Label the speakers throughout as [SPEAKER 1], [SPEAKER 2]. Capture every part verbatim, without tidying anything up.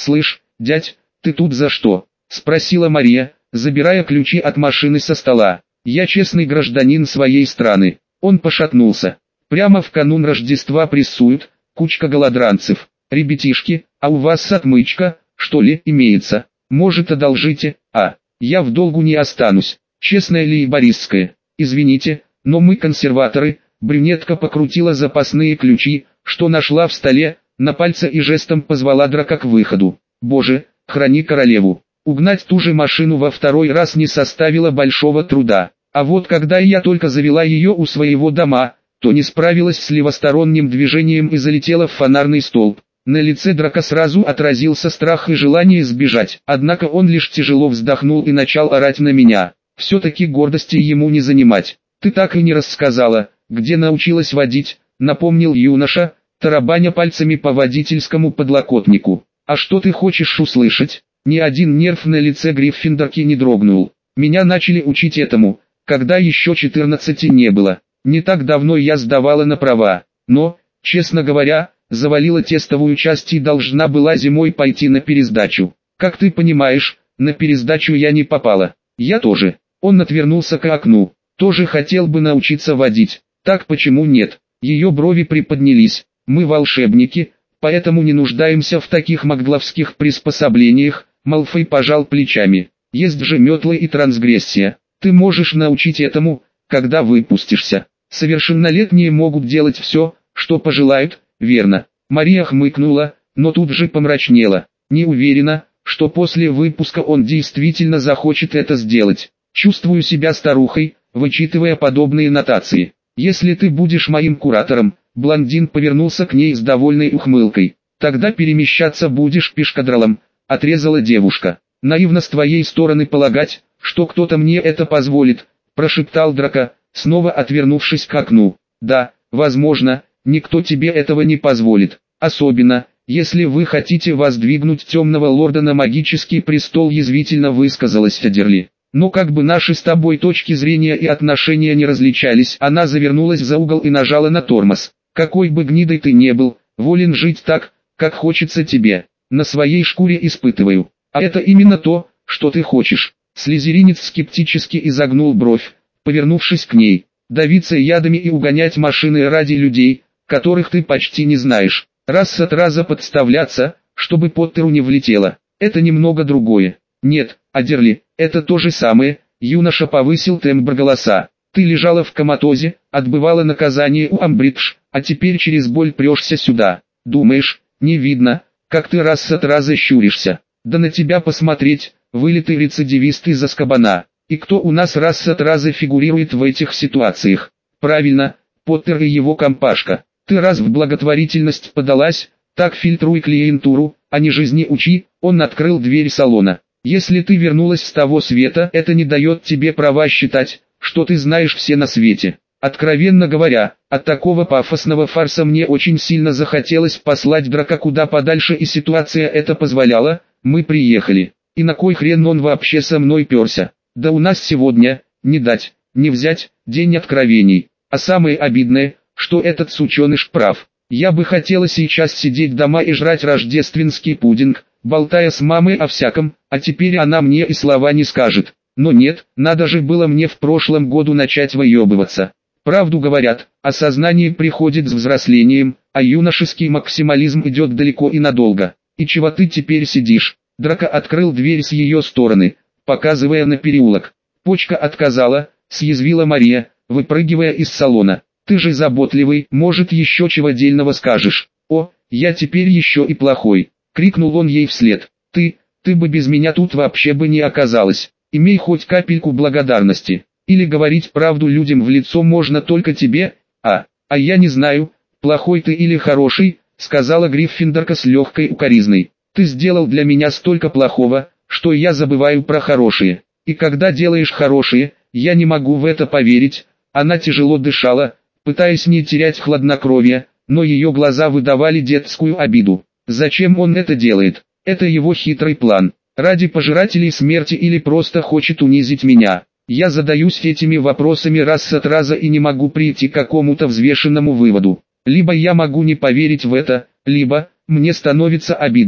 [SPEAKER 1] «Слышь, дядь, ты тут за что?» – спросила Мария, забирая ключи от машины со стола. «Я честный гражданин своей страны». Он пошатнулся. «Прямо в канун Рождества прессуют, кучка голодранцев. Ребятишки, а у вас отмычка, что ли, имеется? Может, одолжите? А, я в долгу не останусь. Честная лейбористская. Извините, но мы консерваторы». Брюнетка покрутила запасные ключи, что нашла в столе, на пальце и жестом позвала Драка к выходу. «Боже, храни королеву». Угнать ту же машину во второй раз не составило большого труда. А вот когда я только завела ее у своего дома, то не справилась с левосторонним движением и залетела в фонарный столб. На лице Драка сразу отразился страх и желание сбежать, однако он лишь тяжело вздохнул и начал орать на меня. Все-таки гордости ему не занимать. «Ты так и не рассказала, где научилась водить», — напомнил юноша, тарабаня пальцами по водительскому подлокотнику. «А что ты хочешь услышать?» Ни один нерв на лице Гриффиндорки не дрогнул. «Меня начали учить этому, когда еще четырнадцати не было. Не так давно я сдавала на права, но, честно говоря, завалила тестовую часть и должна была зимой пойти на пересдачу. Как ты понимаешь, на пересдачу я не попала. Я тоже». Он отвернулся к окну. «Тоже хотел бы научиться водить. Так почему нет?» Ее брови приподнялись. «Мы волшебники, поэтому не нуждаемся в таких магловских приспособлениях». Малфой пожал плечами. «Есть же метлы и трансгрессия. Ты можешь научить этому, когда выпустишься. Совершеннолетние могут делать все, что пожелают, верно?» Мария хмыкнула, но тут же помрачнела. «Не уверена, что после выпуска он действительно захочет это сделать. Чувствую себя старухой, вычитывая подобные нотации. Если ты будешь моим куратором», блондин повернулся к ней с довольной ухмылкой, «тогда перемещаться будешь пешкадралом», отрезала девушка. «Наивно с твоей стороны полагать, что кто-то мне это позволит», прошептал Драко, снова отвернувшись к окну. «Да, возможно, никто тебе этого не позволит, особенно, если вы хотите воздвигнуть темного лорда на магический престол», язвительно высказалась Адерли. «Но как бы наши с тобой точки зрения и отношения не различались», она завернулась за угол и нажала на тормоз. «Какой бы гнидой ты не был, волен жить так, как хочется тебе. На своей шкуре испытываю. А это именно то, что ты хочешь». Слизеринец скептически изогнул бровь, повернувшись к ней. «Давиться ядами и угонять машины ради людей, которых ты почти не знаешь. Раз от раза подставляться, чтобы Поттеру не влетело. Это немного другое». «Нет, Адерли, это то же самое», юноша повысил тембр голоса. «Ты лежала в коматозе, отбывала наказание у Амбридж, а теперь через боль прешься сюда. Думаешь, не видно, как ты раз от раза щуришься? Да на тебя посмотреть, вылитый рецидивист из Азкабана. И кто у нас раз от раза фигурирует в этих ситуациях? Правильно, Поттер и его компашка. Ты раз в благотворительность подалась, так фильтруй клиентуру, а не жизни учи». Он открыл дверь салона. «Если ты вернулась с того света, это не дает тебе права считать, что ты знаешь все на свете». Откровенно говоря, от такого пафосного фарса мне очень сильно захотелось послать Драка куда подальше, и ситуация это позволяла. Мы приехали. И на кой хрен он вообще со мной перся? Да у нас сегодня, не дать, не взять, день откровений. А самое обидное, что этот сученыш прав. Я бы хотела сейчас сидеть дома и жрать рождественский пудинг, болтая с мамой о всяком, а теперь она мне и слова не скажет. Но нет, надо же было мне в прошлом году начать выебываться. Правду говорят, осознание приходит с взрослением, а юношеский максимализм идет далеко и надолго. «И чего ты теперь сидишь?» Драко открыл дверь с ее стороны, показывая на переулок. «Почка отказала», съязвила Мария, выпрыгивая из салона. «Ты же заботливый, может еще чего дельного скажешь?» «О, я теперь еще и плохой», крикнул он ей вслед. «Ты, ты бы без меня тут вообще бы не оказалась. Имей хоть капельку благодарности. Или говорить правду людям в лицо можно только тебе, а, а я не знаю, плохой ты или хороший», сказала Гриффиндорка с легкой укоризной. «Ты сделал для меня столько плохого, что я забываю про хорошие. И когда делаешь хорошие, я не могу в это поверить». Она тяжело дышала, пытаясь не терять хладнокровие, но ее глаза выдавали детскую обиду. Зачем он это делает? Это его хитрый план. Ради пожирателей смерти или просто хочет унизить меня? Я задаюсь этими вопросами раз от раза и не могу прийти к какому-то взвешенному выводу. Либо я могу не поверить в это, либо мне становится обидно.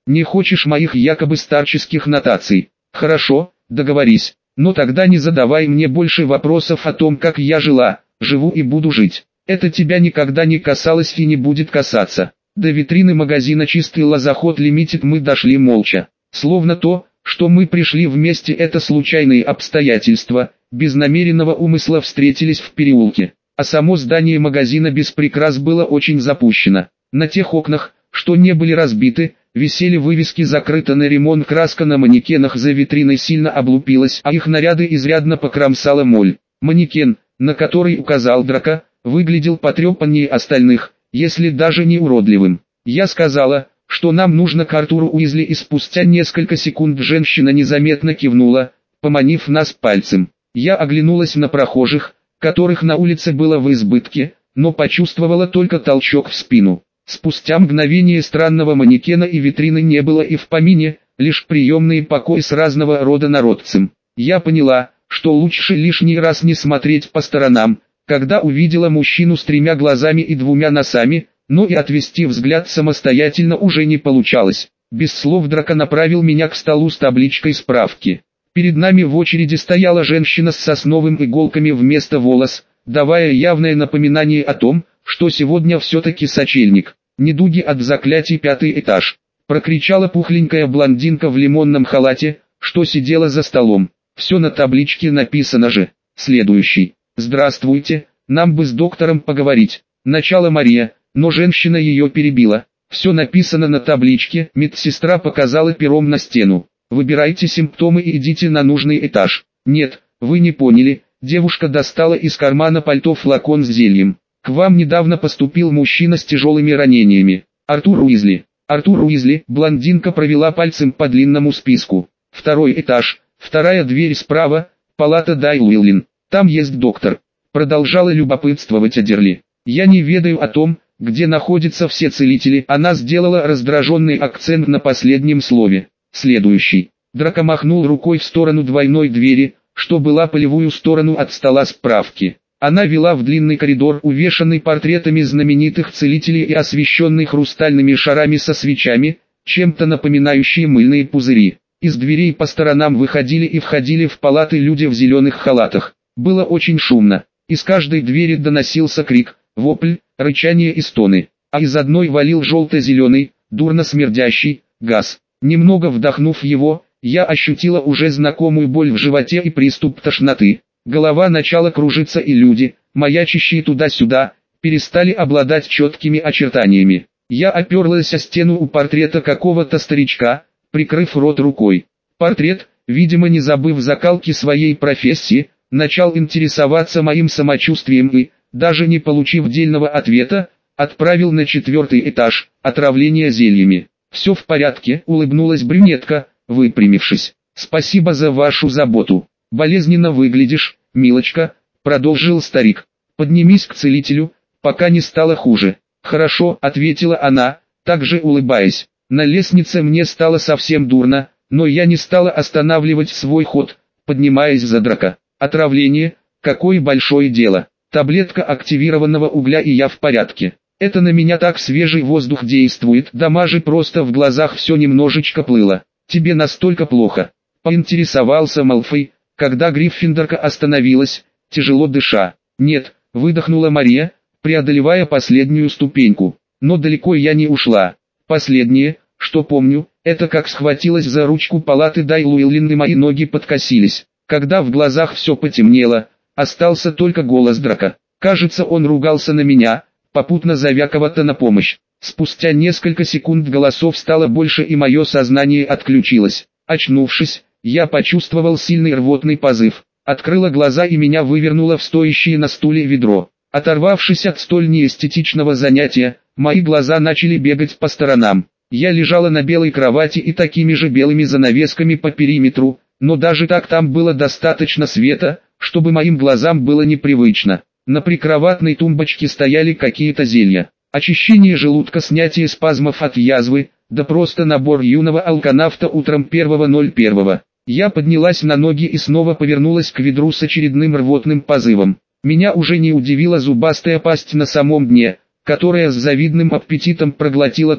[SPEAKER 1] Не хочешь моих якобы старческих нотаций? Хорошо, договорись. Но тогда не задавай мне больше вопросов о том, как я жила, живу и буду жить. Это тебя никогда не касалось и не будет касаться. До витрины магазина «Чистый лозоход Лимитед» мы дошли молча. Словно то, что мы пришли вместе, это случайные обстоятельства, без намеренного умысла встретились в переулке. А само здание магазина без прикрас было очень запущено. На тех окнах, что не были разбиты, висели вывески «Закрыто на ремонт», краска на манекенах за витриной сильно облупилась, а их наряды изрядно покромсала моль. Манекен, на который указал Драко, выглядел потрепаннее остальных, если даже не уродливым. Я сказала, что нам нужно к Артуру Уизли, и спустя несколько секунд женщина незаметно кивнула, поманив нас пальцем. Я оглянулась на прохожих, которых на улице было в избытке, но почувствовала только толчок в спину. Спустя мгновение странного манекена и витрины не было и в помине, лишь приемные покои с разного рода народцем. Я поняла, что лучше лишний раз не смотреть по сторонам, когда увидела мужчину с тремя глазами и двумя носами, но и отвести взгляд самостоятельно уже не получалось. Без слов Драко направил меня к столу с табличкой справки. Перед нами в очереди стояла женщина с сосновым иголками вместо волос, давая явное напоминание о том, что сегодня все-таки сочельник. «Недуги от заклятий, пятый этаж», — прокричала пухленькая блондинка в лимонном халате, что сидела за столом. Все на табличке написано же. Следующий. «Здравствуйте, нам бы с доктором поговорить». Начала Мария, но женщина ее перебила. «Все написано на табличке», — медсестра показала пером на стену. «Выбирайте симптомы и идите на нужный этаж». «Нет, вы не поняли», — девушка достала из кармана пальто флакон с зельем. «К вам недавно поступил мужчина с тяжелыми ранениями. Артур Уизли». «Артур Уизли», — блондинка провела пальцем по длинному списку. «Второй этаж, вторая дверь справа, палата Дай Уиллин. Там есть доктор». Продолжала любопытствовать Адерли. «Я не ведаю о том, где находятся все целители». Она сделала раздраженный акцент на последнем слове. «Следующий». Драко махнул рукой в сторону двойной двери, что была по левую сторону от стола справки. Она вела в длинный коридор, увешанный портретами знаменитых целителей и освещенный хрустальными шарами со свечами, чем-то напоминающие мыльные пузыри. Из дверей по сторонам выходили и входили в палаты люди в зеленых халатах. Было очень шумно. Из каждой двери доносился крик, вопль, рычание и стоны. А из одной валил желто-зеленый, дурно смердящий, газ. Немного вдохнув его, я ощутила уже знакомую боль в животе и приступ тошноты. Голова начала кружиться, и люди, маячащие туда-сюда, перестали обладать четкими очертаниями. Я оперлась о стену у портрета какого-то старичка, прикрыв рот рукой. Портрет, видимо не забыв закалки своей профессии, начал интересоваться моим самочувствием и, даже не получив дельного ответа, отправил на четвертый этаж, отравление зельями. «Все в порядке», — улыбнулась брюнетка, выпрямившись. «Спасибо за вашу заботу. Болезненно выглядишь, милочка», — продолжил старик. «Поднимись к целителю, пока не стало хуже». «Хорошо», — ответила она, также улыбаясь. На лестнице мне стало совсем дурно, но я не стала останавливать свой ход, поднимаясь за Драко. «Отравление, какое большое дело. Таблетка активированного угля и я в порядке. Это на меня так свежий воздух действует, дамажи просто в глазах все немножечко плыло. Тебе настолько плохо?» Поинтересовался Малфой, когда Гриффиндорка остановилась, тяжело дыша. «Нет», — выдохнула Мария, преодолевая последнюю ступеньку. «Но далеко я не ушла. Последнее, что помню, это как схватилась за ручку палаты Дай Уиллин и мои ноги подкосились. Когда в глазах все потемнело, остался только голос Драко. Кажется, он ругался на меня, попутно зовя кого-то на помощь. Спустя несколько секунд голосов стало больше и мое сознание отключилось. Очнувшись, я почувствовал сильный рвотный позыв. Открыла глаза и меня вывернуло в стоящее на стуле ведро. Оторвавшись от столь неэстетичного занятия, мои глаза начали бегать по сторонам. Я лежала на белой кровати и такими же белыми занавесками по периметру, но даже так там было достаточно света, чтобы моим глазам было непривычно. На прикроватной тумбочке стояли какие-то зелья. Очищение желудка, снятие спазмов от язвы, да просто набор юного алканавта утром первого ноль первого. Я поднялась на ноги и снова повернулась к ведру с очередным рвотным позывом. Меня уже не удивила зубастая пасть на самом дне, которая с завидным аппетитом проглотила то,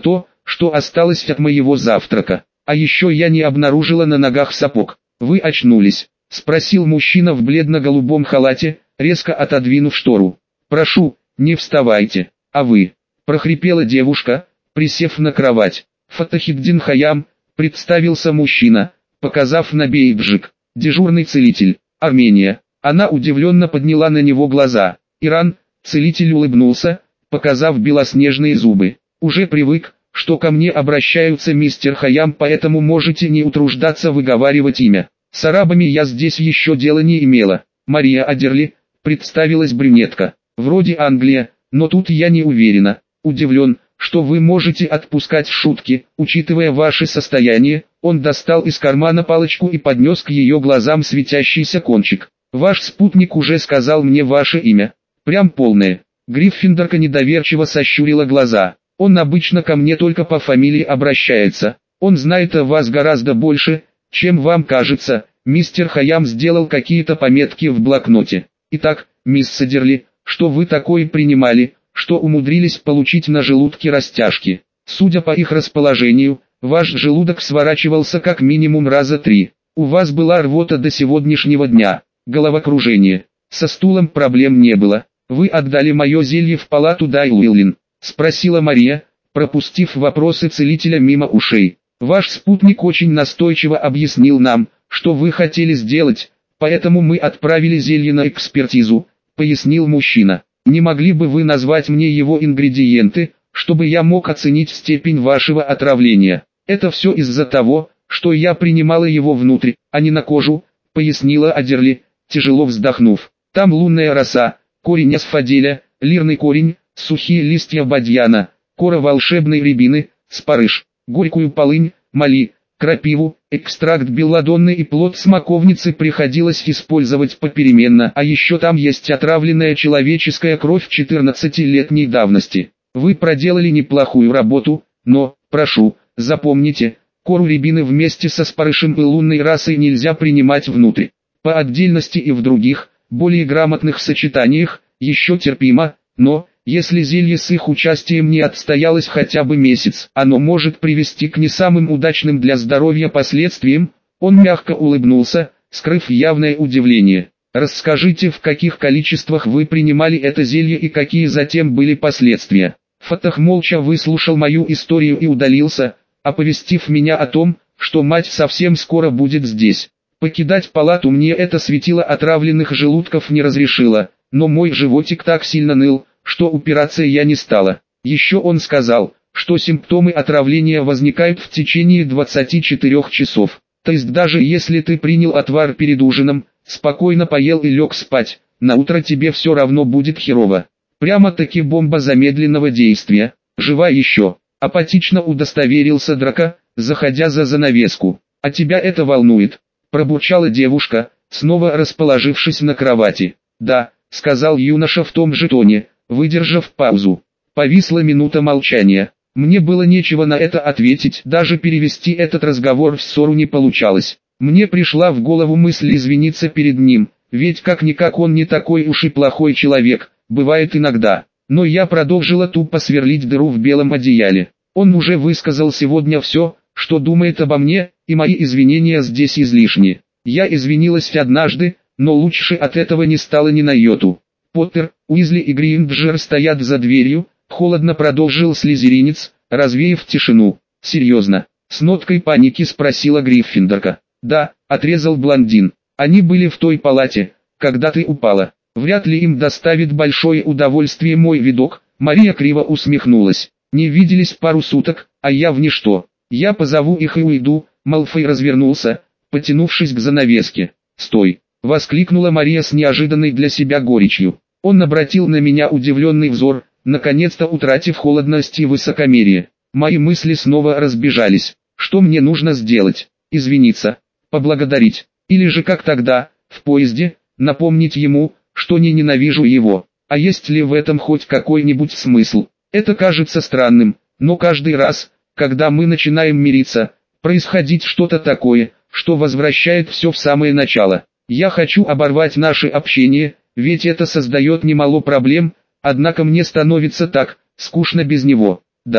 [SPEAKER 1] что осталось от моего завтрака. А еще я не обнаружила на ногах сапог. Вы очнулись? Спросил мужчина в бледно-голубом халате, резко отодвинув штору. Прошу, не вставайте. А вы? Прохрипела девушка, присев на кровать. Фатахиддин Хаям, представился мужчина, показав на бейджик. Дежурный целитель, Армения. Она удивленно подняла на него глаза. Иран, целитель улыбнулся, показав белоснежные зубы. Уже привык, что ко мне обращаются мистер Хаям, поэтому можете не утруждаться выговаривать имя. С арабами я здесь еще дела не имела. Мария Адерли, представилась брюнетка. Вроде Англия, но тут я не уверена. Удивлен, что вы можете отпускать шутки, учитывая ваше состояние. Он достал из кармана палочку и поднес к ее глазам светящийся кончик. Ваш спутник уже сказал мне ваше имя. Прям полное. Гриффиндорка недоверчиво сощурила глаза. Он обычно ко мне только по фамилии обращается. Он знает о вас гораздо больше, чем вам кажется. Мистер Хаям сделал какие-то пометки в блокноте. Итак, мисс Адерли, что вы такое принимали, что умудрились получить на желудке растяжки? Судя по их расположению, ваш желудок сворачивался как минимум раза три. У вас была рвота до сегодняшнего дня, головокружение. Со стулом проблем не было. Вы отдали мое зелье в палату Дайлуиллин? Спросила Мария, пропустив вопросы целителя мимо ушей. Ваш спутник очень настойчиво объяснил нам, что вы хотели сделать, поэтому мы отправили зелье на экспертизу, пояснил мужчина. Не могли бы вы назвать мне его ингредиенты, чтобы я мог оценить степень вашего отравления? Это все из-за того, что я принимала его внутрь, а не на кожу, пояснила Адерли, тяжело вздохнув. Там лунная роса, корень асфаделя, лирный корень, сухие листья бадьяна, кора волшебной рябины, спарыш, горькую полынь, мали, крапиву, экстракт белладонны и плод смоковницы приходилось использовать попеременно, а еще там есть отравленная человеческая кровь четырнадцатилетней давности. Вы проделали неплохую работу, но, прошу, запомните, кору рябины вместе со спарышем и лунной расой нельзя принимать внутрь. По отдельности и в других, более грамотных сочетаниях, еще терпимо, но, если зелье с их участием не отстоялось хотя бы месяц, оно может привести к не самым удачным для здоровья последствиям. Он мягко улыбнулся, скрыв явное удивление. Расскажите, в каких количествах вы принимали это зелье и какие затем были последствия. Фатах молча выслушал мою историю и удалился, оповестив меня о том, что мать совсем скоро будет здесь. Покидать палату мне это светило отравленных желудков не разрешило, но мой животик так сильно ныл, что упираться я не стала. Еще он сказал, что симптомы отравления возникают в течение двадцати четырёх часов. То есть даже если ты принял отвар перед ужином, спокойно поел и лег спать, на утро тебе все равно будет херово. Прямо-таки бомба замедленного действия. Жива еще. Апатично удостоверился Драко, заходя за занавеску. А тебя это волнует? Пробурчала девушка, снова расположившись на кровати. Да, сказал юноша в том же тоне, выдержав паузу. Повисла минута молчания. Мне было нечего на это ответить, даже перевести этот разговор в ссору не получалось. Мне пришла в голову мысль извиниться перед ним, ведь как-никак он не такой уж и плохой человек, бывает иногда. Но я продолжила тупо сверлить дыру в белом одеяле. Он уже высказал сегодня все, что думает обо мне, и мои извинения здесь излишни. Я извинилась однажды, но лучше от этого не стало ни на йоту. Поттер, Уизли и Гринджер стоят за дверью, холодно продолжил слизеринец, развеяв тишину. Серьезно? С ноткой паники спросила Гриффиндорка. Да, отрезал блондин. Они были в той палате, когда ты упала. Вряд ли им доставит большое удовольствие мой видок. Мария криво усмехнулась. Не виделись пару суток, а я в ничто. Я позову их и уйду. Малфой развернулся, потянувшись к занавеске. Стой! Воскликнула Мария с неожиданной для себя горечью. Он обратил на меня удивленный взор, наконец-то утратив холодность и высокомерие. Мои мысли снова разбежались. Что мне нужно сделать? Извиниться? Поблагодарить? Или же как тогда, в поезде, напомнить ему, что не ненавижу его? А есть ли в этом хоть какой-нибудь смысл? Это кажется странным, но каждый раз, когда мы начинаем мириться, происходит что-то такое, что возвращает все в самое начало. Я хочу оборвать наше общение, ведь это создает немало проблем, однако мне становится так скучно без него. Да,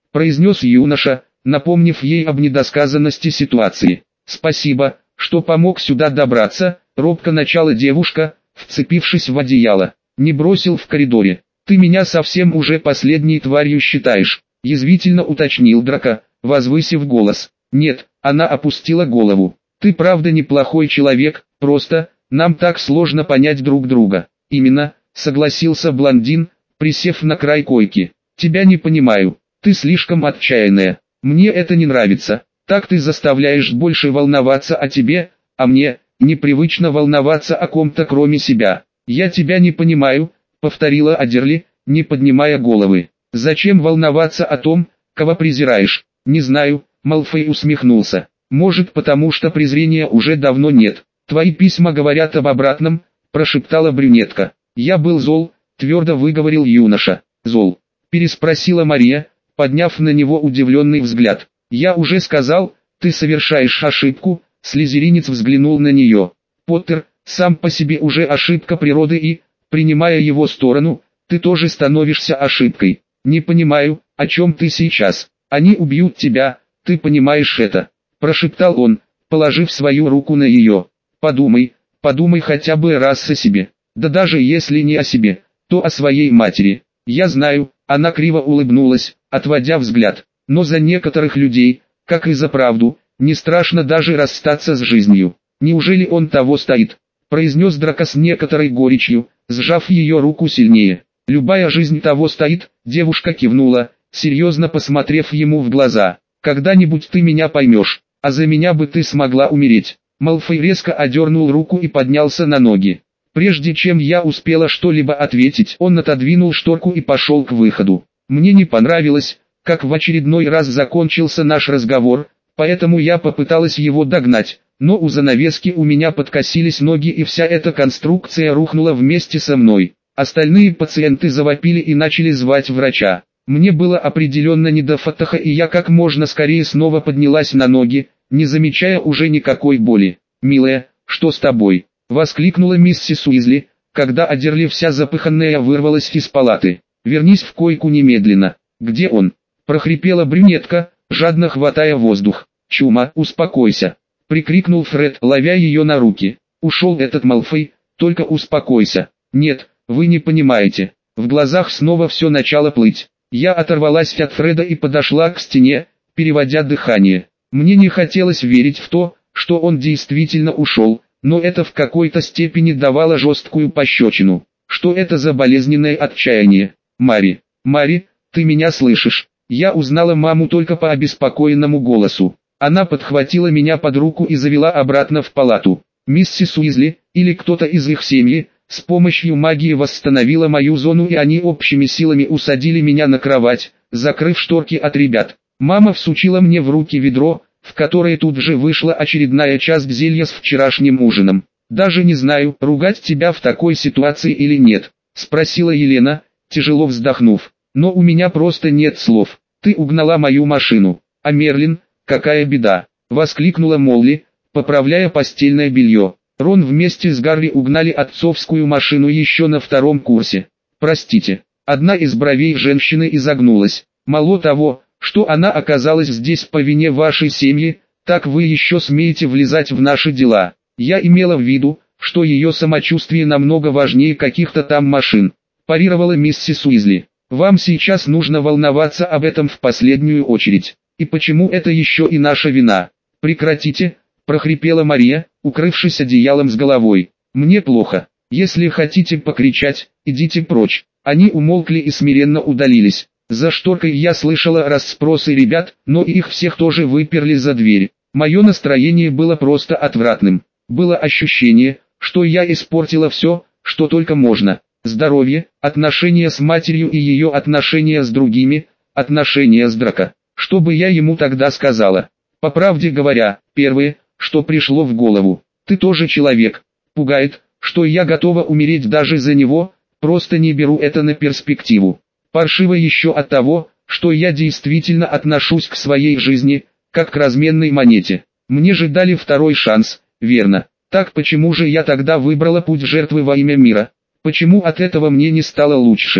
[SPEAKER 1] произнес юноша, напомнив ей об недосказанности ситуации. «Спасибо, что помог сюда добраться», — робко начала девушка, вцепившись в одеяло. «Не бросил в коридоре. Ты меня совсем уже последней тварью считаешь», — язвительно уточнил Драко, возвысив голос. «Нет», — она опустила голову. «Ты правда неплохой человек, просто, нам так сложно понять друг друга». «Именно», — согласился блондин, присев на край койки. «Тебя не понимаю, ты слишком отчаянная. Мне это не нравится. Так ты заставляешь больше волноваться о тебе, а мне непривычно волноваться о ком-то кроме себя». «Я тебя не понимаю», — повторила Адерли, не поднимая головы. «Зачем волноваться о том, кого презираешь?» «Не знаю», — Малфой усмехнулся. «Может, потому что презрения уже давно нет. Твои письма говорят об обратном», — прошептала брюнетка. «Я был зол», — твердо выговорил юноша. «Зол?» — переспросила Мария, подняв на него удивленный взгляд. «Я уже сказал, ты совершаешь ошибку», — слизеринец взглянул на нее. «Поттер, сам по себе уже ошибка природы и, принимая его сторону, ты тоже становишься ошибкой. Не понимаю, о чем ты сейчас. Они убьют тебя, ты понимаешь это?» — прошептал он, положив свою руку на ее. «Подумай, подумай хотя бы раз о себе. Да даже если не о себе, то о своей матери. Я знаю», — она криво улыбнулась, отводя взгляд. «Но за некоторых людей, как и за правду, не страшно даже расстаться с жизнью. Неужели он того стоит?» — произнес Драко с некоторой горечью, сжав ее руку сильнее. «Любая жизнь того стоит», — девушка кивнула, серьезно посмотрев ему в глаза. «Когда-нибудь ты меня поймешь, а за меня бы ты смогла умереть». Малфой резко одернул руку и поднялся на ноги. Прежде чем я успела что-либо ответить, он отодвинул шторку и пошел к выходу. Мне не понравилось, как в очередной раз закончился наш разговор, поэтому я попыталась его догнать, но у занавески у меня подкосились ноги и вся эта конструкция рухнула вместе со мной. Остальные пациенты завопили и начали звать врача. Мне было определенно не до фотоха, и я как можно скорее снова поднялась на ноги, не замечая уже никакой боли. «Милая, что с тобой?» — воскликнула миссис Уизли, когда Адерли вся запыханная вырвалась из палаты. «Вернись в койку немедленно». «Где он?» — прохрипела брюнетка, жадно хватая воздух. «Чума, успокойся!» — прикрикнул Фред, ловя ее на руки. «Ушел этот Малфой, только успокойся». «Нет, вы не понимаете». В глазах снова все начало плыть. Я оторвалась от Фреда и подошла к стене, переводя дыхание. Мне не хотелось верить в то, что он действительно ушел, но это в какой-то степени давало жесткую пощечину. Что это за болезненное отчаяние? «Мари, Мари, ты меня слышишь?» Я узнала маму только по обеспокоенному голосу. Она подхватила меня под руку и завела обратно в палату. Миссис Уизли, или кто-то из их семьи, с помощью магии восстановила мою зону, и они общими силами усадили меня на кровать, закрыв шторки от ребят. Мама всучила мне в руки ведро, в которое тут же вышла очередная часть зелья с вчерашним ужином. «Даже не знаю, ругать тебя в такой ситуации или нет», — спросила Елена, тяжело вздохнув. «Но у меня просто нет слов. Ты угнала мою машину. А Мерлин, какая беда!» — воскликнула Молли, поправляя постельное белье. Рон вместе с Гарри угнали отцовскую машину еще на втором курсе. «Простите». Одна из бровей женщины изогнулась. «Мало того, что она оказалась здесь по вине вашей семьи, так вы еще смеете влезать в наши дела. Я имела в виду, что ее самочувствие намного важнее каких-то там машин», – парировала миссис Уизли. «Вам сейчас нужно волноваться об этом в последнюю очередь. И почему это еще и наша вина?» «Прекратите», – прохрипела Мария, укрывшись одеялом с головой. «Мне плохо. Если хотите покричать, идите прочь». Они умолкли и смиренно удалились. За шторкой я слышала расспросы ребят, но их всех тоже выперли за дверь. Мое настроение было просто отвратным. Было ощущение, что я испортила все, что только можно. Здоровье, отношения с матерью и ее отношения с другими, отношения с Драко. Что бы я ему тогда сказала? По правде говоря, первое, что пришло в голову: ты тоже человек. Пугает, что я готова умереть даже за него, просто не беру это на перспективу. Паршиво еще от того, что я действительно отношусь к своей жизни, как к разменной монете. Мне же дали второй шанс, верно? Так почему же я тогда выбрала путь жертвы во имя мира? Почему от этого мне не стало лучше?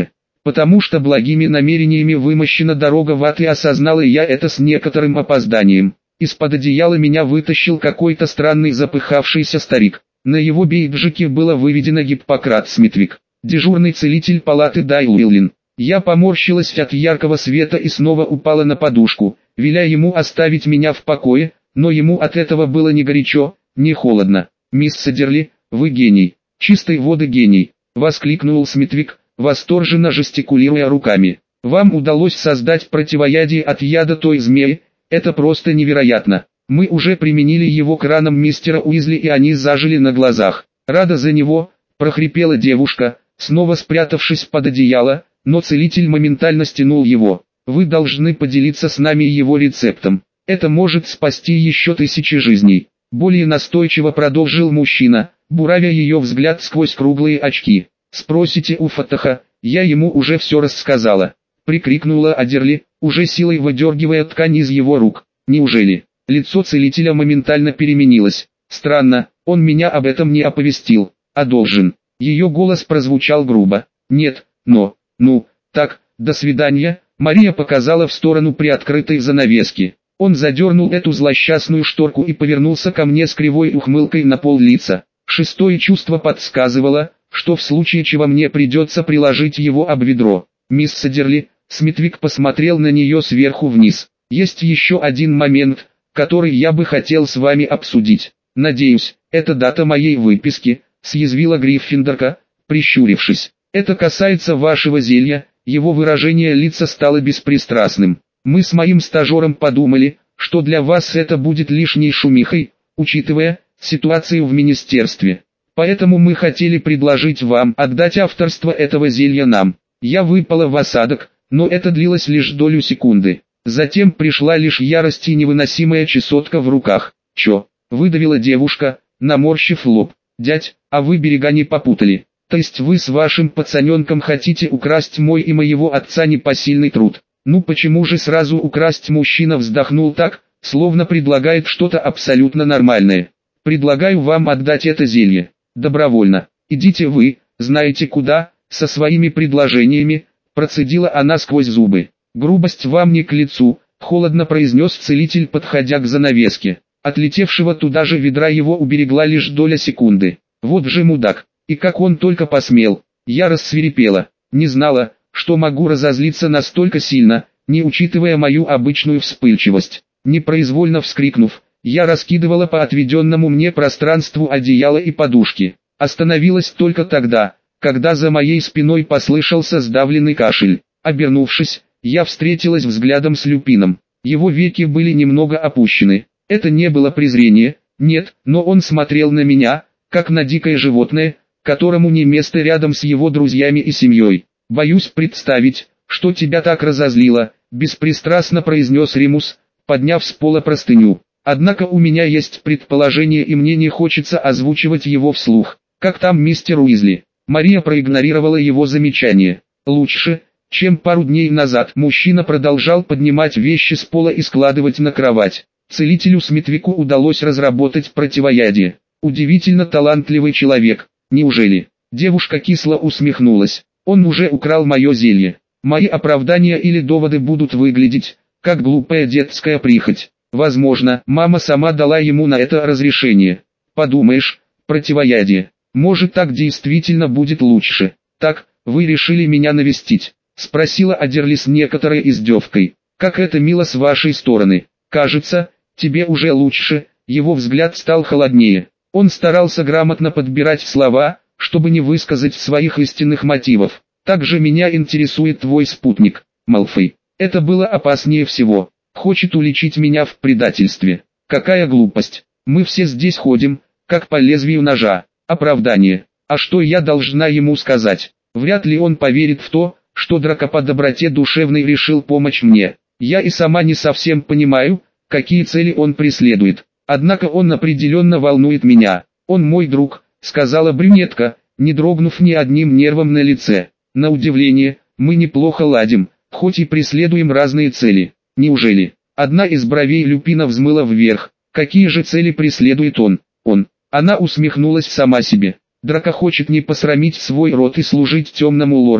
[SPEAKER 1] потому что благими намерениями вымощена дорога в ад, и осознала я это с некоторым опозданием. Из-под одеяла меня вытащил какой-то странный запыхавшийся старик. На его бейджике было выведено «Гиппократ Смитвик, дежурный целитель палаты Дайлуиллин». Я поморщилась от яркого света и снова упала на подушку, веля ему оставить меня в покое, но ему от этого было ни горячо, ни холодно. «Мисс Садерли, вы гений, чистой воды гений», — воскликнул Смитвик, восторженно жестикулируя руками. «Вам удалось создать противоядие от яда той змеи, это просто невероятно. Мы уже применили его к ранам мистера Уизли, и они зажили на глазах. Рада за него», — прохрипела девушка, снова спрятавшись под одеяло, но целитель моментально стянул его. «Вы должны поделиться с нами его рецептом. Это может спасти еще тысячи жизней», — более настойчиво продолжил мужчина, буравя ее взгляд сквозь круглые очки. «Спросите у Фатаха, я ему уже все рассказала», — прикрикнула Адерли, уже силой выдергивая ткань из его рук. «Неужели?» Лицо целителя моментально переменилось. «Странно, он меня об этом не оповестил, а должен». Ее голос прозвучал грубо. «Нет, но, ну, так, до свидания», — Мария показала в сторону приоткрытой занавески. Он задернул эту злосчастную шторку и повернулся ко мне с кривой ухмылкой на пол лица. Шестое чувство подсказывало, что в случае чего мне придется приложить его об ведро. «Мисс Садерли», — Смитвик посмотрел на нее сверху вниз. «Есть еще один момент, который я бы хотел с вами обсудить. Надеюсь, это дата моей выписки», — съязвила Гриффиндорка, прищурившись. «Это касается вашего зелья». Его выражение лица стало беспристрастным. «Мы с моим стажером подумали, что для вас это будет лишней шумихой, учитывая ситуацию в министерстве. Поэтому мы хотели предложить вам отдать авторство этого зелья нам». Я выпала в осадок, но это длилось лишь долю секунды. Затем пришла лишь ярость и невыносимая чесотка в руках. «Чё?» — выдавила девушка, наморщив лоб. «Дядь, а вы берега не попутали? То есть вы с вашим пацаненком хотите украсть мой и моего отца непосильный труд?» «Ну почему же сразу украсть?» — мужчина вздохнул так, словно предлагает что-то абсолютно нормальное. «Предлагаю вам отдать это зелье. Добровольно. Идите вы, знаете куда, со своими предложениями», — процедила она сквозь зубы. «Грубость вам не к лицу», — холодно произнес целитель, подходя к занавеске. Отлетевшего туда же ведра его уберегла лишь доля секунды. Вот же мудак, и как он только посмел. Я рассвирепела, не знала, что могу разозлиться настолько сильно, не учитывая мою обычную вспыльчивость. Непроизвольно вскрикнув, я раскидывала по отведенному мне пространству одеяло и подушки. Остановилась только тогда, когда за моей спиной послышался сдавленный кашель. Обернувшись, я встретилась взглядом с Люпином. Его веки были немного опущены. Это не было презрение, нет, но он смотрел на меня, как на дикое животное, которому не место рядом с его друзьями и семьей. «Боюсь представить, что тебя так разозлило», — беспристрастно произнес Римус, подняв с пола простыню. «Однако у меня есть предположение, и мне не хочется озвучивать его вслух. Как там мистер Уизли?» Мария проигнорировала его замечание. «Лучше, чем пару дней назад». Мужчина продолжал поднимать вещи с пола и складывать на кровать. Целителю Смитвику удалось разработать противоядие. Удивительно талантливый человек. Неужели? Девушка кисло усмехнулась. Он уже украл мое зелье. Мои оправдания или доводы будут выглядеть, как глупая детская прихоть. Возможно, мама сама дала ему на это разрешение. Подумаешь, противоядие. Может, так действительно будет лучше. «Так, вы решили меня навестить?» — спросила Адерли с некоторой издевкой. «Как это мило с вашей стороны. Кажется, тебе уже лучше». Его взгляд стал холоднее. Он старался грамотно подбирать слова, чтобы не высказать своих истинных мотивов. «Также меня интересует твой спутник, Малфой. Это было опаснее всего. Хочет уличить меня в предательстве. Какая глупость. Мы все здесь ходим, как по лезвию ножа. Оправдание. А что я должна ему сказать? Вряд ли он поверит в то, что Драко по доброте душевной решил помочь мне. Я и сама не совсем понимаю, какие цели он преследует. Однако он определенно волнует меня. Он мой друг», — сказала брюнетка, не дрогнув ни одним нервом на лице. «На удивление, мы неплохо ладим, хоть и преследуем разные цели». «Неужели?» Одна из бровей Люпина взмыла вверх. «Какие же цели преследует он?» «Он». Она усмехнулась сама себе. «Драко хочет не посрамить свой род и служить темному лорду.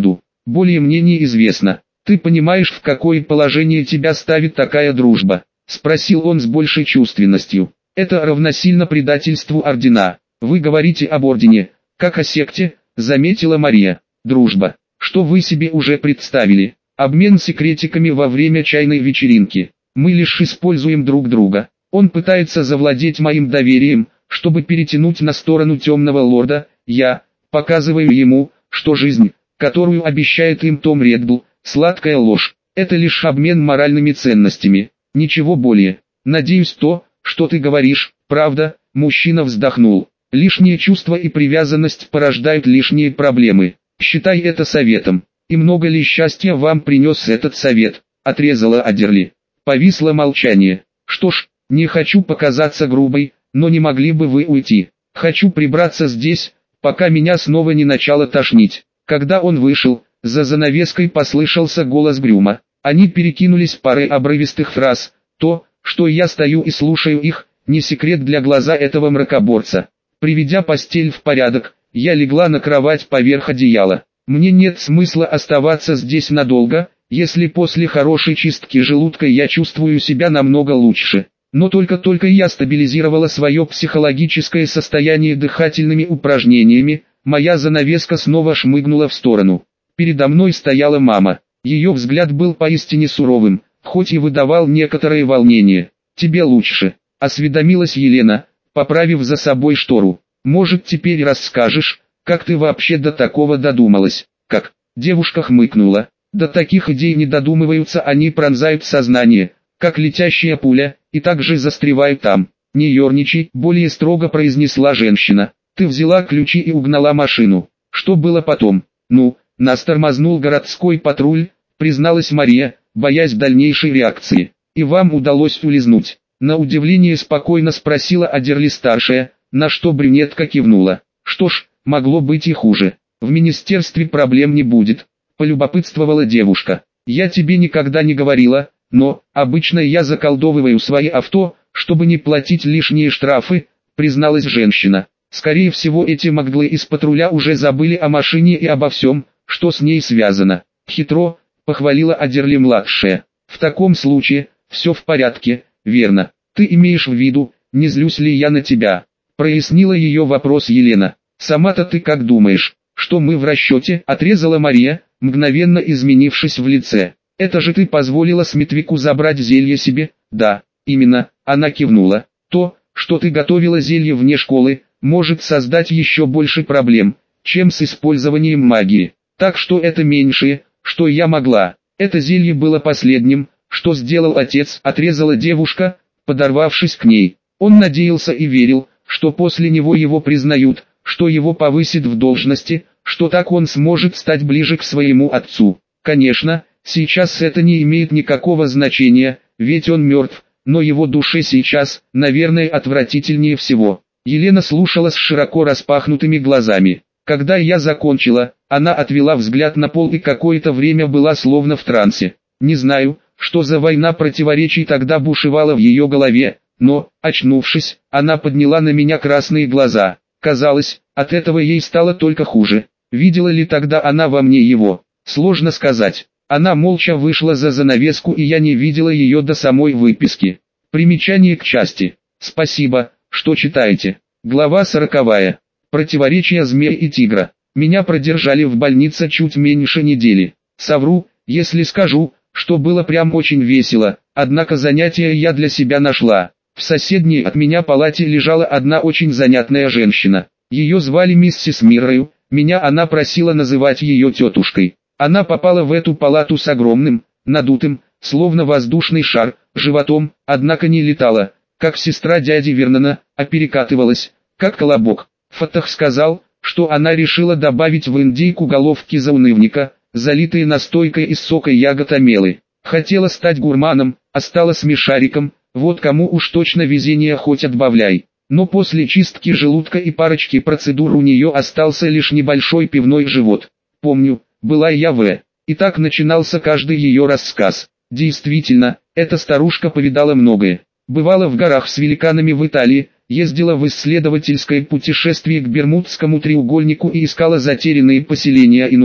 [SPEAKER 1] более мне неизвестно. Ты понимаешь, в какое положение тебя ставит такая дружба? Спросил он с большей чувственностью. Это равносильно предательству ордена. Вы говорите об ордене, как о секте, заметила Мария. Дружба. Что вы себе уже представили? Обмен секретиками во время чайной вечеринки. Мы лишь используем друг друга. Он пытается завладеть моим доверием, чтобы перетянуть на сторону темного лорда. Я показываю ему, что жизнь, которую обещает им Том Реддл, сладкая ложь. Это лишь обмен моральными ценностями. Ничего более. Надеюсь, то, что ты говоришь, правда. Мужчина вздохнул. Лишние чувства и привязанность порождают лишние проблемы. Считай это советом. И много ли счастья вам принес этот совет? Отрезала Адерли. Повисло молчание. Что ж, не хочу показаться грубой, но не могли бы вы уйти? Хочу прибраться здесь, пока меня снова не начало тошнить. Когда он вышел, за занавеской послышался голос Грюма. Они перекинулись парой обрывистых фраз. То, что я стою и слушаю их, не секрет для глаза этого мракоборца. Приведя постель в порядок, я легла на кровать поверх одеяла. Мне нет смысла оставаться здесь надолго, если после хорошей чистки желудка я чувствую себя намного лучше. Но только-только я стабилизировала свое психологическое состояние дыхательными упражнениями, моя занавеска снова шмыгнула в сторону. Передо мной стояла мама. Ее взгляд был поистине суровым, хоть и выдавал некоторое волнение. «Тебе лучше», — осведомилась Елена, поправив за собой штору. «Может, теперь расскажешь, как ты вообще до такого додумалась?» «Как?» — девушка хмыкнула. «До таких идей не додумываются, они пронзают сознание, как летящая пуля, и также застревают там». «Не ерничай», — более строго произнесла женщина. «Ты взяла ключи и угнала машину. Что было потом?» «Ну, нас тормознул городской патруль», — призналась Мария, боясь дальнейшей реакции. «И вам удалось улизнуть?» На удивление спокойно спросила Адерли-старшая, на что брюнетка кивнула. «Что ж, могло быть и хуже. В министерстве проблем не будет», — полюбопытствовала девушка. «Я тебе никогда не говорила, но, обычно я заколдовываю свои авто, чтобы не платить лишние штрафы», — призналась женщина. «Скорее всего, эти маглы из патруля уже забыли о машине и обо всем, что с ней связано». «Хитро», — похвалила Адерли-младшая. «В таком случае, все в порядке, верно? Ты имеешь в виду, не злюсь ли я на тебя?» Прояснила ее вопрос Елена. «Сама-то ты как думаешь, что мы в расчете?» — отрезала Мария, мгновенно изменившись в лице. «Это же ты позволила Смитвику забрать зелье себе?» «Да, именно», — она кивнула. «То, что ты готовила зелье вне школы, может создать еще больше проблем, чем с использованием магии. Так что это меньшее, что я могла. Это зелье было последним, что сделал отец», — отрезала девушка, подорвавшись к ней. Он надеялся и верил, что после него его признают, что его повысят в должности, что так он сможет стать ближе к своему отцу. Конечно, сейчас это не имеет никакого значения, ведь он мертв, но его душе сейчас, наверное, отвратительнее всего. Елена слушала с широко распахнутыми глазами. Когда я закончила, она отвела взгляд на пол и какое-то время была словно в трансе. Не знаю, что за война противоречий тогда бушевала в ее голове, но, очнувшись, она подняла на меня красные глаза. Казалось, от этого ей стало только хуже. Видела ли тогда она во мне его? Сложно сказать. Она молча вышла за занавеску, и я не видела ее до самой выписки. Примечание к части. Спасибо, что читаете. Глава сороковая. Противоречия змея и тигра. Меня продержали в больнице чуть меньше недели. Совру, если скажу, что было прям очень весело, однако занятия я для себя нашла. В соседней от меня палате лежала одна очень занятная женщина. Ее звали миссис Миррою, меня она просила называть ее тетушкой. Она попала в эту палату с огромным, надутым, словно воздушный шар, животом, однако не летала, как сестра дяди Вернона, а перекатывалась, как колобок. Фатах сказал, что она решила добавить в индейку головки заунывника, залитые настойкой из сока ягод амелы. Хотела стать гурманом, а стала смешариком, вот кому уж точно везение хоть отбавляй. Но после чистки желудка и парочки процедур у нее остался лишь небольшой пивной живот. Помню, была я в. И так начинался каждый ее рассказ. Действительно, эта старушка повидала многое. Бывала в горах с великанами в Италии, ездила в исследовательское путешествие к Бермудскому треугольнику и искала затерянные поселения инуак,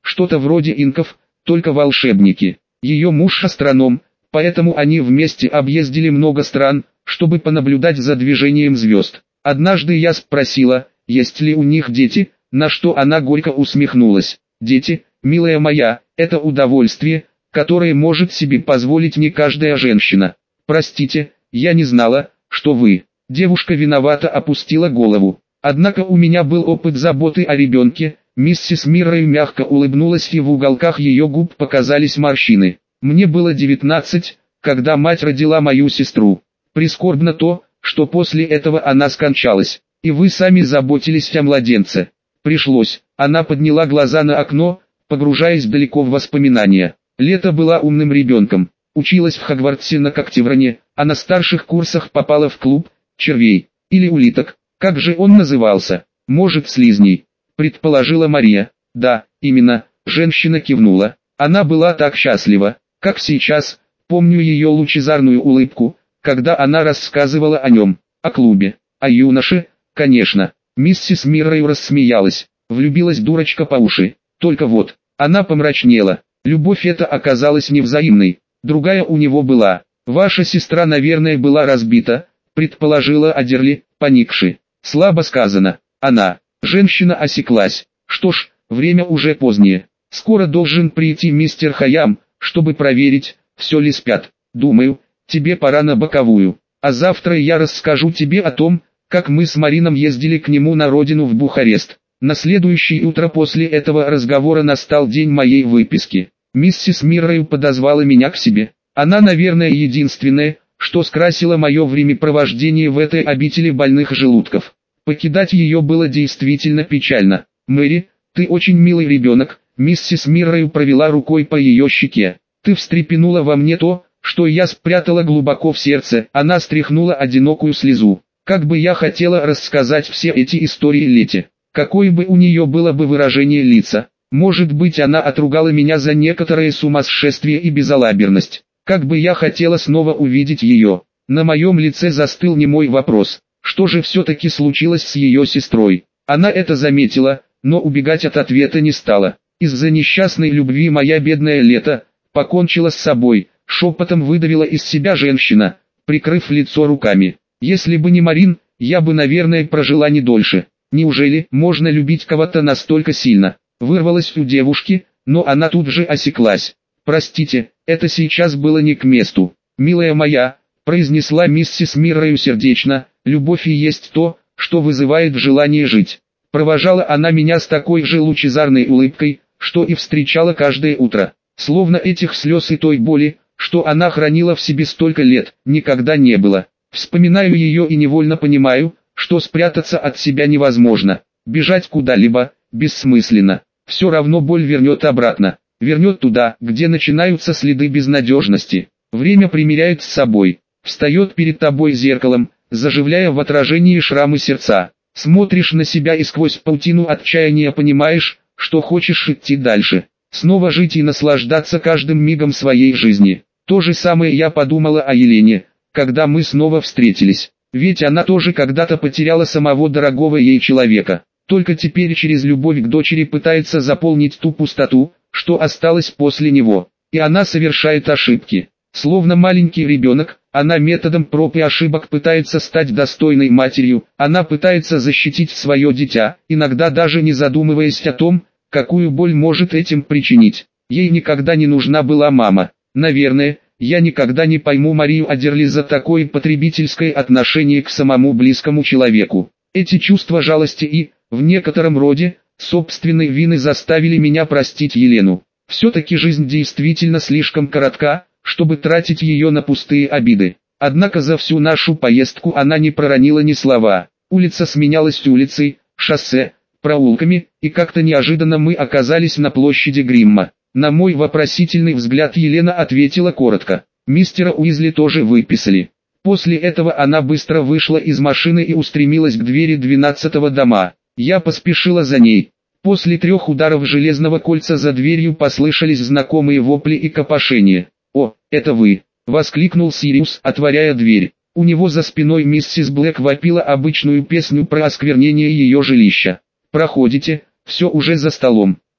[SPEAKER 1] что-то вроде инков, только волшебники. Ее муж астроном, поэтому они вместе объездили много стран, чтобы понаблюдать за движением звезд. Однажды я спросила, есть ли у них дети, на что она горько усмехнулась. Дети, милая моя, это удовольствие, которое может себе позволить не каждая женщина. Простите, я не знала, что вы. Девушка виновато опустила голову. Однако у меня был опыт заботы о ребенке. Миссис Миррей мягко улыбнулась, и в уголках ее губ показались морщины. Мне было девятнадцать, когда мать родила мою сестру. Прискорбно то, что после этого она скончалась, и вы сами заботились о младенце. Пришлось. Она подняла глаза на окно, погружаясь далеко в воспоминания. Лето была умным ребенком. Училась в Хогвартсе на Когтевране, а на старших курсах попала в клуб червей или улиток. Как же он назывался? Может, слизней? Предположила Мария. Да, именно. Женщина кивнула. Она была так счастлива, как сейчас. Помню ее лучезарную улыбку, когда она рассказывала о нем, о клубе, о юноше, конечно. Миссис Миррей рассмеялась. Влюбилась дурочка по уши. Только вот, она помрачнела. Любовь эта оказалась невзаимной. Другая у него была. Ваша сестра, наверное, была разбита, предположила Адерли, поникши. Слабо сказано. Она. Женщина осеклась. Что ж, время уже позднее. Скоро должен прийти мистер Хаям, чтобы проверить, все ли спят. Думаю, тебе пора на боковую. А завтра я расскажу тебе о том, как мы с Марином ездили к нему на родину в Бухарест. На следующее утро после этого разговора настал день моей выписки. Миссис Миррей подозвала меня к себе. Она, наверное, единственная, что скрасило мое времяпровождение в этой обители больных желудков. Покидать ее было действительно печально. «Мэри, ты очень милый ребенок», миссис Миррей провела рукой по ее щеке. «Ты встрепенула во мне то, что я спрятала глубоко в сердце». Она стряхнула одинокую слезу. «Как бы я хотела рассказать все эти истории Лете. Какое бы у нее было бы выражение лица. Может быть, она отругала меня за некоторое сумасшествие и безалаберность. Как бы я хотела снова увидеть ее». На моем лице застыл немой вопрос. Что же все-таки случилось с ее сестрой? Она это заметила, но убегать от ответа не стала. Из-за несчастной любви моя бедная Лето покончила с собой, шепотом выдавила из себя женщина, прикрыв лицо руками. Если бы не Марин, я бы, наверное, прожила не дольше. Неужели можно любить кого-то настолько сильно? Вырвалась у девушки, но она тут же осеклась. Простите, это сейчас было не к месту. Милая моя, произнесла миссис Миррей сердечно, любовь и есть то, что вызывает желание жить. Провожала она меня с такой же лучезарной улыбкой, что и встречала каждое утро. Словно этих слез и той боли, что она хранила в себе столько лет, никогда не было. Вспоминаю ее и невольно понимаю, что спрятаться от себя невозможно. Бежать куда-либо бессмысленно. Все равно боль вернет обратно. Вернет туда, где начинаются следы безнадежности. Время примиряет с собой. Встает перед тобой зеркалом, заживляя в отражении шрамы сердца. Смотришь на себя и сквозь паутину отчаяния понимаешь, что хочешь идти дальше. Снова жить и наслаждаться каждым мигом своей жизни. То же самое я подумала о Елене, когда мы снова встретились. Ведь она тоже когда-то потеряла самого дорогого ей человека. Только теперь через любовь к дочери пытается заполнить ту пустоту, что осталось после него. И она совершает ошибки. Словно маленький ребенок, она методом проб и ошибок пытается стать достойной матерью, она пытается защитить свое дитя, иногда даже не задумываясь о том, какую боль может этим причинить. Ей никогда не нужна была мама. Наверное, я никогда не пойму Марию Адерли за такое потребительское отношение к самому близкому человеку. Эти чувства жалости и, в некотором роде, собственной вины заставили меня простить Елену. Все-таки жизнь действительно слишком коротка, чтобы тратить ее на пустые обиды. Однако за всю нашу поездку она не проронила ни слова. Улица сменялась улицей, шоссе, проулками, и как-то неожиданно мы оказались на площади Гримма. На мой вопросительный взгляд Елена ответила коротко. Мистера Уизли тоже выписали. После этого она быстро вышла из машины и устремилась к двери двенадцатого дома. Я поспешила за ней. После трех ударов железного кольца за дверью послышались знакомые вопли и копошения. «О, это вы!» — воскликнул Сириус, отворяя дверь. У него за спиной миссис Блэк вопила обычную песню про осквернение ее жилища. «Проходите, все уже за столом».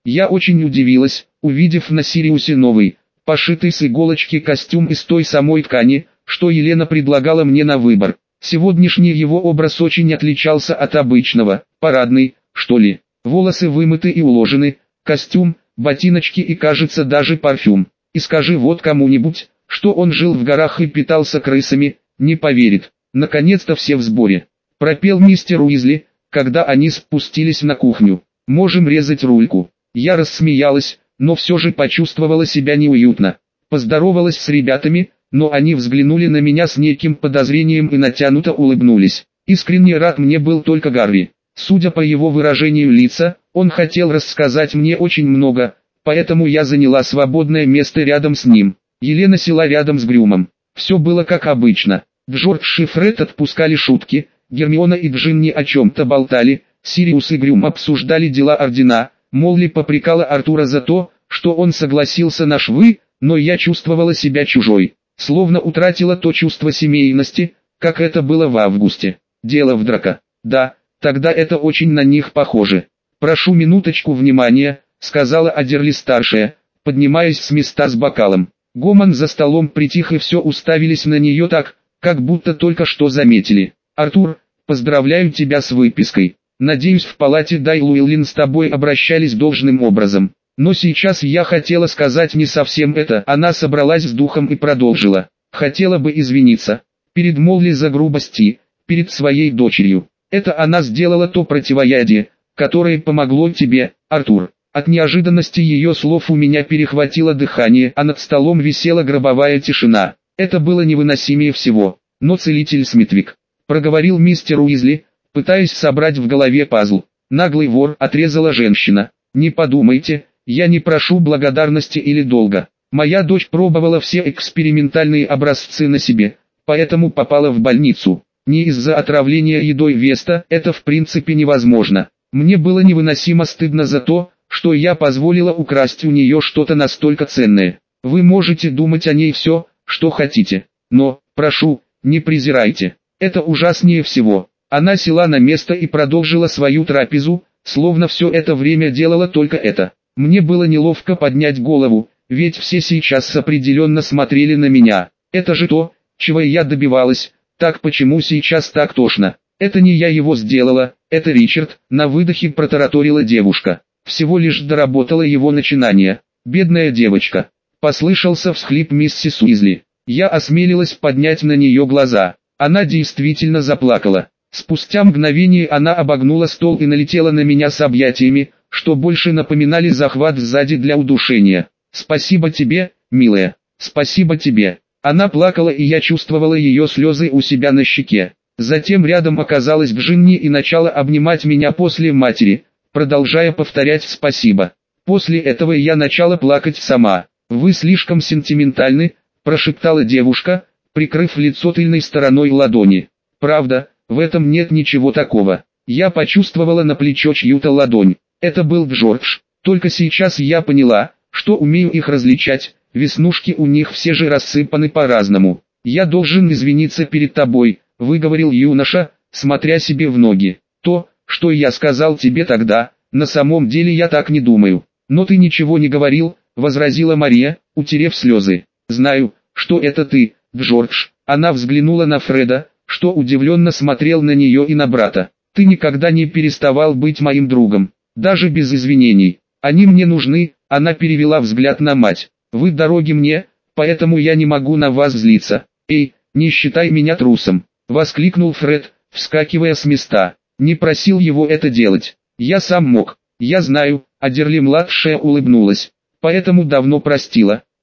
[SPEAKER 1] Я очень удивилась, увидев на Сириусе новый, пошитый с иголочки костюм из той самой ткани, что Елена предлагала мне на выбор. Сегодняшний его образ очень отличался от обычного, парадный, что ли. Волосы вымыты и уложены, костюм, ботиночки и, кажется, даже парфюм. И скажи вот кому-нибудь, что он жил в горах и питался крысами, не поверит. Наконец-то все в сборе. Пропел мистер Уизли, когда они спустились на кухню. Можем резать рульку. Я рассмеялась, но все же почувствовала себя неуютно. Поздоровалась с ребятами, но они взглянули на меня с неким подозрением и натянуто улыбнулись. Искренне рад мне был только Гарри. Судя по его выражению лица, он хотел рассказать мне очень много, поэтому я заняла свободное место рядом с ним. Елена села рядом с Грюмом. Все было как обычно. Джордж и Фред отпускали шутки, Гермиона и Джинни о чем-то болтали, Сириус и Грюм обсуждали дела ордена, Молли попрекала Артура за то, что он согласился на швы, но я чувствовала себя чужой, словно утратила то чувство семейности, как это было в августе. Дело в Драко. Да, тогда это очень на них похоже. «Прошу минуточку внимания», — сказала Адерли-старшая, поднимаясь с места с бокалом. Гомон за столом притих и все уставились на нее так, как будто только что заметили. «Артур, поздравляю тебя с выпиской. Надеюсь, в палате Дай Луэллин с тобой обращались должным образом. Но сейчас я хотела сказать не совсем это». Она собралась с духом и продолжила. «Хотела бы извиниться. Перед Молли за грубости, перед своей дочерью. Это она сделала то противоядие, которое помогло тебе, Артур». От неожиданности ее слов у меня перехватило дыхание, а над столом висела гробовая тишина. Это было невыносимее всего. «Но целитель Смитвик», — проговорил мистер Уизли, пытаясь собрать в голове пазл. «Наглый вор», — отрезала женщина. «Не подумайте, я не прошу благодарности или долга. Моя дочь пробовала все экспериментальные образцы на себе, поэтому попала в больницу. Не из-за отравления едой Веста, это в принципе невозможно. Мне было невыносимо стыдно за то, что я позволила украсть у нее что-то настолько ценное. Вы можете думать о ней все, что хотите, но, прошу, не презирайте. Это ужаснее всего». Она села на место и продолжила свою трапезу, словно все это время делала только это. Мне было неловко поднять голову, ведь все сейчас определенно смотрели на меня. Это же то, чего я добивалась, так почему сейчас так тошно? Это не я его сделала, это Ричард, на выдохе протараторила девушка. Всего лишь доработала его начинание. Бедная девочка. Послышался всхлип миссис Уизли. Я осмелилась поднять на нее глаза. Она действительно заплакала. Спустя мгновение она обогнула стол и налетела на меня с объятиями, что больше напоминали захват сзади для удушения. «Спасибо тебе, милая, спасибо тебе». Она плакала, и я чувствовала ее слезы у себя на щеке. Затем рядом оказалась Джинни и начала обнимать меня после матери, продолжая повторять «спасибо». После этого я начала плакать сама. «Вы слишком сентиментальны», – прошептала девушка, прикрыв лицо тыльной стороной ладони. «Правда, в этом нет ничего такого». Я почувствовала на плечо чью-то ладонь. Это был Джордж. Только сейчас я поняла, что умею их различать, веснушки у них все же рассыпаны по-разному. «Я должен извиниться перед тобой», — выговорил юноша, смотря себе в ноги. «То, что я сказал тебе тогда, на самом деле я так не думаю». «Но ты ничего не говорил», — возразила Мария, утерев слезы. «Знаю, что это ты, Джордж». Она взглянула на Фреда, что удивленно смотрел на нее и на брата. «Ты никогда не переставал быть моим другом, даже без извинений. Они мне нужны», — она перевела взгляд на мать. «Вы дороги мне, поэтому я не могу на вас злиться». «Эй, не считай меня трусом», — воскликнул Фред, вскакивая с места. «Не просил его это делать. Я сам мог». «Я знаю», — Адерли-младшая улыбнулась. «Поэтому давно простила.